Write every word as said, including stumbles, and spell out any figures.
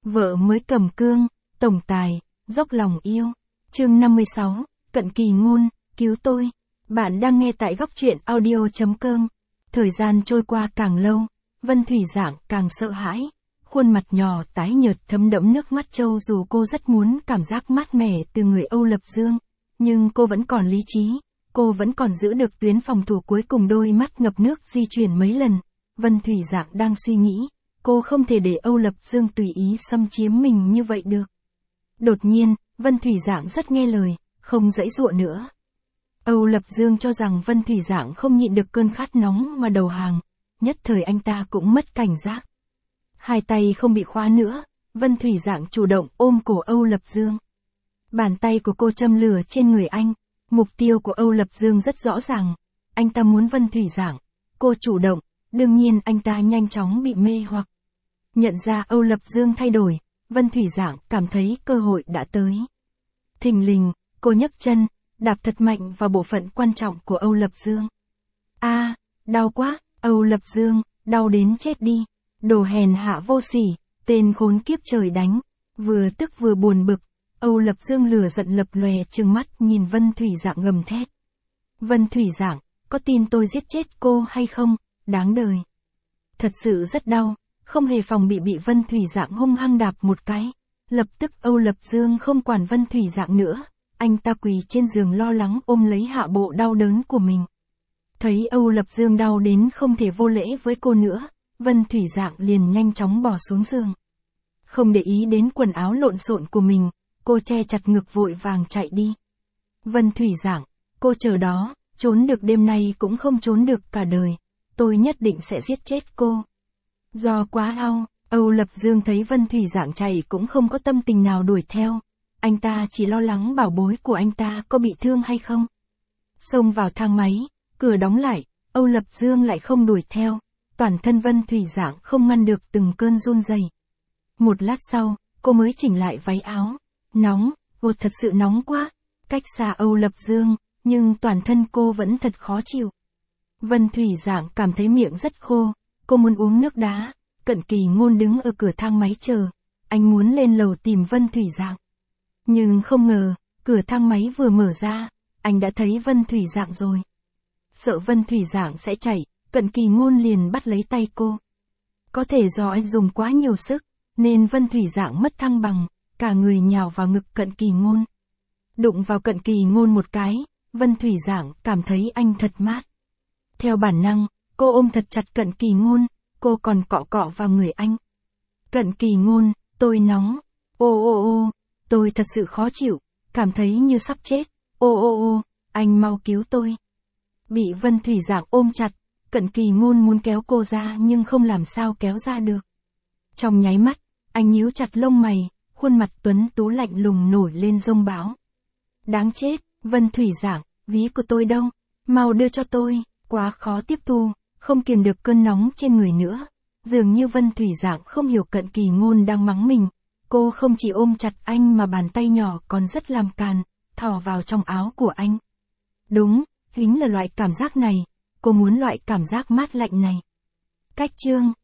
Vợ mới cầm cương, tổng tài, dốc lòng yêu. Chương năm mươi sáu, Cận Kỳ Ngôn, cứu tôi. Bạn đang nghe tại góc truyện audio.com. Thời gian trôi qua càng lâu, Vân Thủy Dạng càng sợ hãi. Khuôn mặt nhỏ tái nhợt thấm đẫm nước mắt trâu dù cô rất muốn cảm giác mát mẻ từ người Âu Lập Dương. Nhưng cô vẫn còn lý trí, cô vẫn còn giữ được tuyến phòng thủ cuối cùng. Đôi mắt ngập nước di chuyển mấy lần. Vân Thủy Dạng đang suy nghĩ, cô không thể để Âu Lập Dương tùy ý xâm chiếm mình như vậy được. Đột nhiên, Vân Thủy Dạng rất nghe lời, không giãy giụa nữa. Âu Lập Dương cho rằng Vân Thủy Dạng không nhịn được cơn khát nóng mà đầu hàng, nhất thời anh ta cũng mất cảnh giác. Hai tay không bị khóa nữa, Vân Thủy Dạng chủ động ôm cổ Âu Lập Dương. Bàn tay của cô châm lửa trên người anh, mục tiêu của Âu Lập Dương rất rõ ràng, anh ta muốn Vân Thủy Dạng. Cô chủ động, đương nhiên anh ta nhanh chóng bị mê hoặc. Nhận ra Âu Lập Dương thay đổi, Vân Thủy Dạng cảm thấy cơ hội đã tới. Thình lình, cô nhấc chân, đạp thật mạnh vào bộ phận quan trọng của Âu Lập Dương. A, à, đau quá, Âu Lập Dương, đau đến chết đi. Đồ hèn hạ vô sỉ, tên khốn kiếp trời đánh. Vừa tức vừa buồn bực, Âu Lập Dương lửa giận lập lòe trừng mắt nhìn Vân Thủy Dạng gầm thét. Vân Thủy Dạng, có tin tôi giết chết cô hay không? Đáng đời. Thật sự rất đau, không hề phòng bị bị Vân Thủy Dạng hung hăng đạp một cái. Lập tức Âu Lập Dương không quản Vân Thủy Dạng nữa, anh ta quỳ trên giường lo lắng ôm lấy hạ bộ đau đớn của mình. Thấy Âu Lập Dương đau đến không thể vô lễ với cô nữa, Vân Thủy Dạng liền nhanh chóng bỏ xuống giường. Không để ý đến quần áo lộn xộn của mình, cô che chặt ngực vội vàng chạy đi. Vân Thủy Dạng, cô chờ đó, trốn được đêm nay cũng không trốn được cả đời. Tôi nhất định sẽ giết chết cô. Do quá đau, Âu Lập Dương thấy Vân Thủy Dạng chạy cũng không có tâm tình nào đuổi theo. Anh ta chỉ lo lắng bảo bối của anh ta có bị thương hay không. Xông vào thang máy, cửa đóng lại, Âu Lập Dương lại không đuổi theo. Toàn thân Vân Thủy Dạng không ngăn được từng cơn run rẩy. Một lát sau, cô mới chỉnh lại váy áo. Nóng, ồ thật sự nóng quá. Cách xa Âu Lập Dương, nhưng toàn thân cô vẫn thật khó chịu. Vân Thủy Dạng cảm thấy miệng rất khô, cô muốn uống nước đá. Cận Kỳ Ngôn đứng ở cửa thang máy chờ, anh muốn lên lầu tìm Vân Thủy Dạng. Nhưng không ngờ, cửa thang máy vừa mở ra, anh đã thấy Vân Thủy Dạng rồi. Sợ Vân Thủy Dạng sẽ chạy, Cận Kỳ Ngôn liền bắt lấy tay cô. Có thể do anh dùng quá nhiều sức, nên Vân Thủy Dạng mất thăng bằng, cả người nhào vào ngực Cận Kỳ Ngôn. Đụng vào Cận Kỳ Ngôn một cái, Vân Thủy Dạng cảm thấy anh thật mát. Theo bản năng, cô ôm thật chặt Cận Kỳ Ngôn, cô còn cọ cọ vào người anh. Cận Kỳ Ngôn, tôi nóng. Ô ô ô, tôi thật sự khó chịu, cảm thấy như sắp chết. Ô ô ô, anh mau cứu tôi. Bị Vân Thủy Dạng ôm chặt, Cận Kỳ Ngôn muốn kéo cô ra nhưng không làm sao kéo ra được. Trong nháy mắt, anh nhíu chặt lông mày, khuôn mặt tuấn tú lạnh lùng nổi lên giông báo. Đáng chết, Vân Thủy Dạng, ví của tôi đâu? Mau đưa cho tôi. Quá khó tiếp thu, không kiềm được cơn nóng trên người nữa. Dường như Vân Thủy Dạng không hiểu Cận Kỳ Ngôn đang mắng mình. Cô không chỉ ôm chặt anh mà bàn tay nhỏ còn rất làm càn, thò vào trong áo của anh. Đúng, chính là loại cảm giác này, cô muốn loại cảm giác mát lạnh này. Cách chương